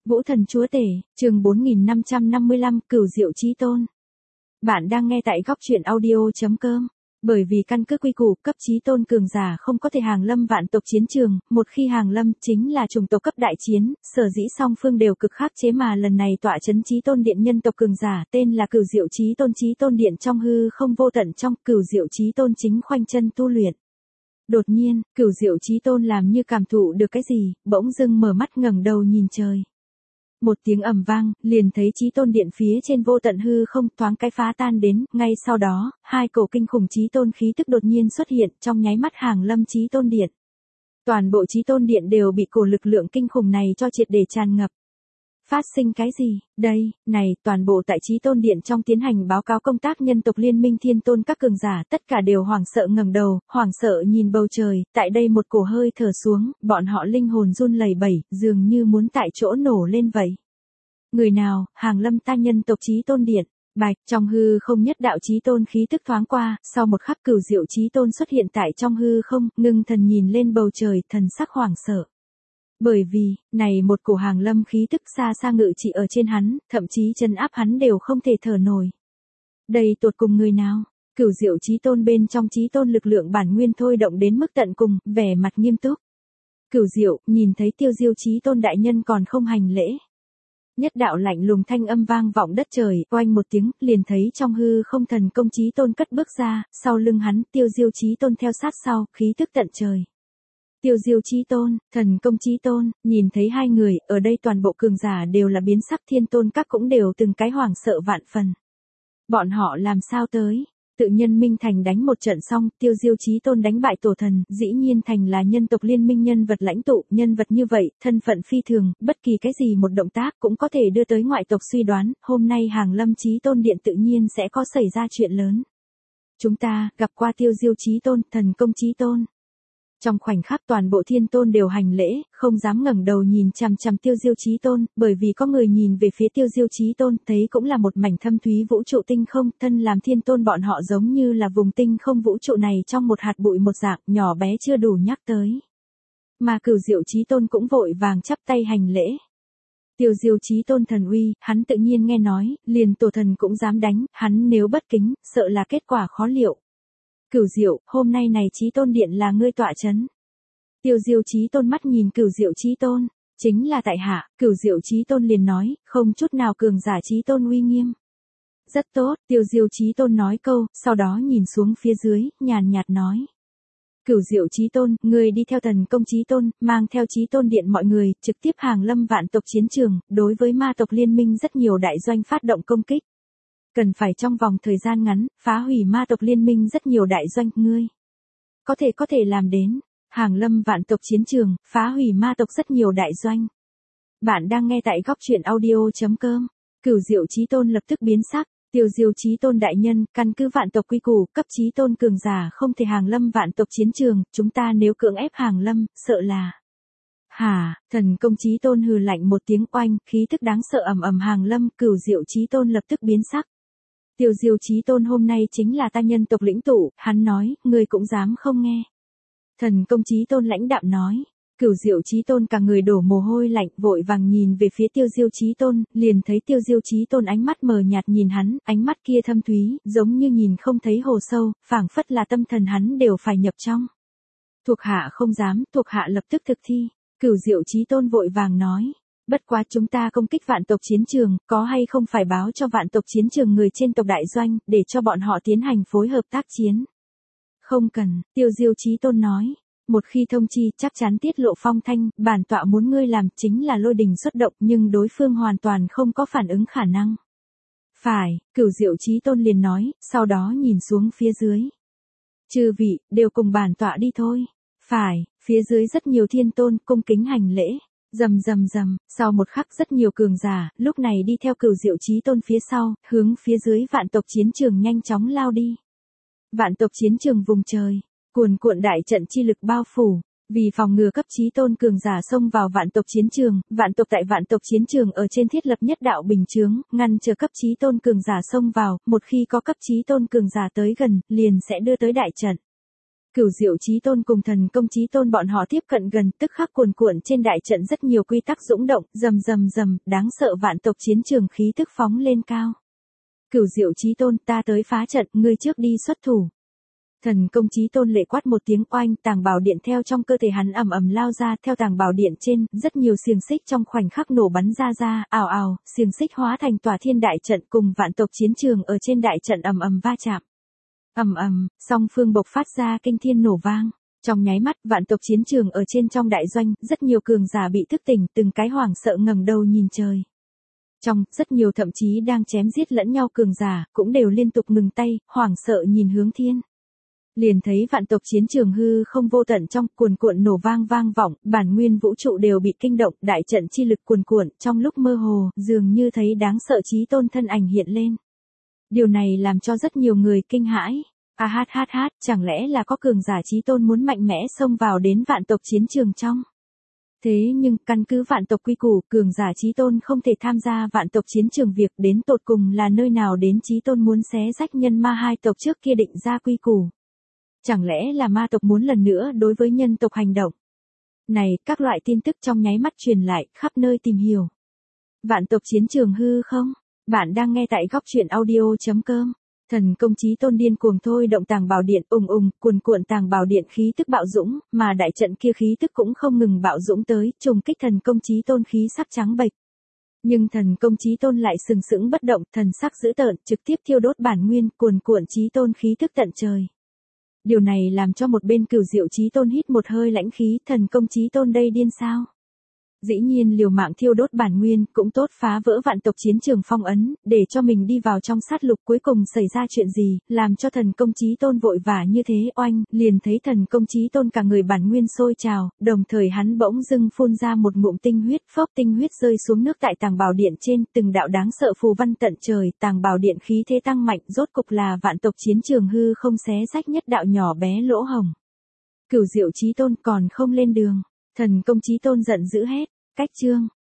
Vũ thần chúa tể, chương 4555, Cửu Diệu Chí Tôn. Bạn đang nghe tại góc truyện audio.com. Bởi vì căn cứ quy củ, cấp chí tôn cường giả không có thể hàng lâm vạn tộc chiến trường, một khi hàng lâm chính là chủng tộc cấp đại chiến, sở dĩ song phương đều cực khắc chế mà lần này tọa chấn chí tôn điện nhân tộc cường giả tên là Cửu Diệu Chí Tôn điện trong hư không vô tận trong Cửu Diệu Chí Tôn chính khoanh chân tu luyện. Đột nhiên, Cửu Diệu Chí Tôn làm như cảm thụ được cái gì, bỗng dưng mở mắt ngẩng đầu nhìn trời. Một tiếng ầm vang, liền thấy Chí Tôn điện phía trên vô tận hư không thoáng cái phá tan đến, ngay sau đó, hai cổ kinh khủng Chí Tôn khí tức đột nhiên xuất hiện trong nháy mắt hàng lâm Chí Tôn điện. Toàn bộ Chí Tôn điện đều bị cổ lực lượng kinh khủng này cho triệt để tràn ngập. Phát sinh cái gì? Đây, này, toàn bộ tại Chí Tôn điện trong tiến hành báo cáo công tác nhân tộc liên minh thiên tôn các cường giả, tất cả đều hoảng sợ ngẩng đầu, hoảng sợ nhìn bầu trời, tại đây một cổ hơi thở xuống, bọn họ linh hồn run lẩy bẩy, dường như muốn tại chỗ nổ lên vậy. Người nào, hàng lâm ta nhân tộc Chí Tôn điện? Bạch, trong hư không nhất đạo Chí Tôn khí tức thoáng qua, sau một khắc Cửu Diệu Chí Tôn xuất hiện tại trong hư không, ngưng thần nhìn lên bầu trời, thần sắc hoảng sợ. Bởi vì, này một cổ hàng lâm khí tức xa xa ngự trị ở trên hắn, thậm chí chân áp hắn đều không thể thở nổi. Đây tột cùng người nào? Cửu Diệu Chí Tôn bên trong Chí Tôn lực lượng bản nguyên thôi động đến mức tận cùng, vẻ mặt nghiêm túc. Cửu Diệu, nhìn thấy Tiêu Diêu Chí Tôn đại nhân còn không hành lễ. Nhất đạo lạnh lùng thanh âm vang vọng đất trời, oanh một tiếng, liền thấy trong hư không thần công Chí Tôn cất bước ra, sau lưng hắn, Tiêu Diêu Chí Tôn theo sát sau, khí tức tận trời. Tiêu Diêu Chí Tôn, thần công Chí Tôn, nhìn thấy hai người, ở đây toàn bộ cường giả đều là biến sắc thiên tôn các cũng đều từng cái hoảng sợ vạn phần. Bọn họ làm sao tới? Tự nhân minh thành đánh một trận xong, Tiêu Diêu Chí Tôn đánh bại tổ thần, dĩ nhiên thành là nhân tộc liên minh nhân vật lãnh tụ, nhân vật như vậy, thân phận phi thường, bất kỳ cái gì một động tác cũng có thể đưa tới ngoại tộc suy đoán, hôm nay hàng lâm Chí Tôn điện tự nhiên sẽ có xảy ra chuyện lớn. Chúng ta, gặp qua Tiêu Diêu Chí Tôn, thần công Chí Tôn. Trong khoảnh khắc toàn bộ thiên tôn đều hành lễ, không dám ngẩng đầu nhìn chằm chằm Tiêu Diêu Chí Tôn, bởi vì có người nhìn về phía Tiêu Diêu Chí Tôn, thấy cũng là một mảnh thâm thúy vũ trụ tinh không, thân làm thiên tôn bọn họ giống như là vùng tinh không vũ trụ này trong một hạt bụi một dạng, nhỏ bé chưa đủ nhắc tới. Mà Cửu Diệu Chí Tôn cũng vội vàng chắp tay hành lễ. Tiêu Diêu Chí Tôn thần uy, hắn tự nhiên nghe nói, liền tổ thần cũng dám đánh, hắn nếu bất kính, sợ là kết quả khó liệu. Cửu Diệu, hôm nay này Chí Tôn điện là ngươi tọa chấn. Tiêu Diêu Chí Tôn mắt nhìn Cửu Diệu Chí Tôn, chính là tại hạ, Cửu Diệu Chí Tôn liền nói, không chút nào cường giả Chí Tôn uy nghiêm. Rất tốt, Tiêu Diêu Chí Tôn nói câu, sau đó nhìn xuống phía dưới, nhàn nhạt nói. Cửu Diệu Chí Tôn, ngươi đi theo thần công Chí Tôn, mang theo Chí Tôn điện mọi người, trực tiếp hàng lâm vạn tộc chiến trường, đối với ma tộc liên minh rất nhiều đại doanh phát động công kích. Cần phải trong vòng thời gian ngắn, phá hủy ma tộc liên minh rất nhiều đại doanh, ngươi. Có thể làm đến, hàng lâm vạn tộc chiến trường, phá hủy ma tộc rất nhiều đại doanh. Bạn đang nghe tại góc truyện audio.com. Cửu Diệu Chí Tôn lập tức biến sắc, Tiêu Diêu Chí Tôn đại nhân, căn cứ vạn tộc quy củ, cấp Chí Tôn cường giả không thể hàng lâm vạn tộc chiến trường, chúng ta nếu cưỡng ép hàng lâm, sợ là... Hả, thần công Chí Tôn hừ lạnh một tiếng oanh, khí thức đáng sợ ầm ầm hàng lâm, Cửu Diệu Chí Tôn lập tức biến sắc. Tiêu Diêu Chí Tôn hôm nay chính là ta nhân tộc lĩnh tụ, hắn nói, ngươi cũng dám không nghe. Thần công Chí Tôn lãnh đạm nói, Cửu Diệu Chí Tôn cả người đổ mồ hôi lạnh, vội vàng nhìn về phía Tiêu Diêu Chí Tôn, liền thấy Tiêu Diêu Chí Tôn ánh mắt mờ nhạt nhìn hắn, ánh mắt kia thâm thúy, giống như nhìn không thấy hồ sâu, phảng phất là tâm thần hắn đều phải nhập trong. Thuộc hạ không dám, thuộc hạ lập tức thực thi. Cửu Diệu Chí Tôn vội vàng nói. Bất quá chúng ta công kích vạn tộc chiến trường, có hay không phải báo cho vạn tộc chiến trường người trên tộc đại doanh, để cho bọn họ tiến hành phối hợp tác chiến. Không cần, Tiêu Diêu Chí Tôn nói. Một khi thông chi chắc chắn tiết lộ phong thanh, bản tọa muốn ngươi làm chính là lôi đình xuất động nhưng đối phương hoàn toàn không có phản ứng khả năng. Phải, Cửu Diệu Chí Tôn liền nói, sau đó nhìn xuống phía dưới. Chư vị, đều cùng bản tọa đi thôi. Phải, phía dưới rất nhiều thiên tôn cung kính hành lễ. Rầm rầm rầm, sau một khắc rất nhiều cường giả, lúc này đi theo Cửu Diệu Chí Tôn phía sau, hướng phía dưới vạn tộc chiến trường nhanh chóng lao đi. Vạn tộc chiến trường vùng trời, cuồn cuộn đại trận chi lực bao phủ, vì phòng ngừa cấp Chí Tôn cường giả xông vào vạn tộc chiến trường, vạn tộc tại vạn tộc chiến trường ở trên thiết lập nhất đạo bình chướng, ngăn chờ cấp Chí Tôn cường giả xông vào, một khi có cấp Chí Tôn cường giả tới gần, liền sẽ đưa tới đại trận. Cửu Diệu Chí Tôn cùng Thần Công Chí Tôn bọn họ tiếp cận gần, tức khắc cuồn cuộn trên đại trận rất nhiều quy tắc dũng động, rầm rầm rầm, đáng sợ vạn tộc chiến trường khí tức phóng lên cao. Cửu Diệu Chí Tôn, ta tới phá trận, ngươi trước đi xuất thủ. Thần Công Chí Tôn lệ quát một tiếng, oanh, tàng bảo điện theo trong cơ thể hắn ầm ầm lao ra, theo tàng bảo điện trên, rất nhiều xiềng xích trong khoảnh khắc nổ bắn ra, ào ào, xiềng xích hóa thành tòa thiên đại trận cùng vạn tộc chiến trường ở trên đại trận ầm ầm va chạm. Ầm ầm, song phương bộc phát ra kinh thiên nổ vang. Trong nháy mắt, vạn tộc chiến trường ở trên trong đại doanh, rất nhiều cường giả bị thức tỉnh, từng cái hoảng sợ ngẩng đầu nhìn trời. Trong, rất nhiều thậm chí đang chém giết lẫn nhau cường giả, cũng đều liên tục ngừng tay, hoảng sợ nhìn hướng thiên. Liền thấy vạn tộc chiến trường hư không vô tận trong, cuồn cuộn nổ vang vọng, bản nguyên vũ trụ đều bị kinh động, đại trận chi lực cuồn cuộn, trong lúc mơ hồ, dường như thấy đáng sợ Chí Tôn thân ảnh hiện lên. Điều này làm cho rất nhiều người kinh hãi. Chẳng lẽ là có cường giả Chí Tôn muốn mạnh mẽ xông vào đến vạn tộc chiến trường trong? Thế nhưng, căn cứ vạn tộc quy củ, cường giả Chí Tôn không thể tham gia vạn tộc chiến trường, việc đến tột cùng là nơi nào đến Chí Tôn muốn xé rách nhân ma hai tộc trước kia định ra quy củ. Chẳng lẽ là ma tộc muốn lần nữa đối với nhân tộc hành động? Này, các loại tin tức trong nháy mắt truyền lại, khắp nơi tìm hiểu. Vạn tộc chiến trường hư không? Bạn đang nghe tại góc truyện audio.com. Thần Công Chí Tôn điên cuồng thôi động tàng bảo điện, cuồn cuộn tàng bảo điện khí tức bạo dũng, mà đại trận kia khí tức cũng không ngừng bạo dũng tới, trùng kích Thần Công Chí Tôn khí sắc trắng bệch. Nhưng Thần Công Chí Tôn lại sừng sững bất động, thần sắc dữ tợn, trực tiếp thiêu đốt bản nguyên, cuồn cuộn Chí Tôn khí tức tận trời. Điều này làm cho một bên Cửu Diệu Chí Tôn hít một hơi lãnh khí, Thần Công Chí Tôn đây điên sao? Dĩ nhiên liều mạng thiêu đốt bản nguyên, cũng tốt phá vỡ vạn tộc chiến trường phong ấn, để cho mình đi vào trong sát lục, cuối cùng xảy ra chuyện gì, làm cho Thần Công Chí Tôn vội vã như thế, oanh, liền thấy Thần Công Chí Tôn cả người bản nguyên sôi trào, đồng thời hắn bỗng dưng phun ra một ngụm tinh huyết, phốc tinh huyết rơi xuống nước tại tàng bảo điện trên, từng đạo đáng sợ phù văn tận trời, tàng bảo điện khí thế tăng mạnh, rốt cục là vạn tộc chiến trường hư không xé rách nhất đạo nhỏ bé lỗ hổng. Cửu Diệu Chí Tôn còn không lên đường. Thần Công Chí Tôn giận dữ hét, cách chương.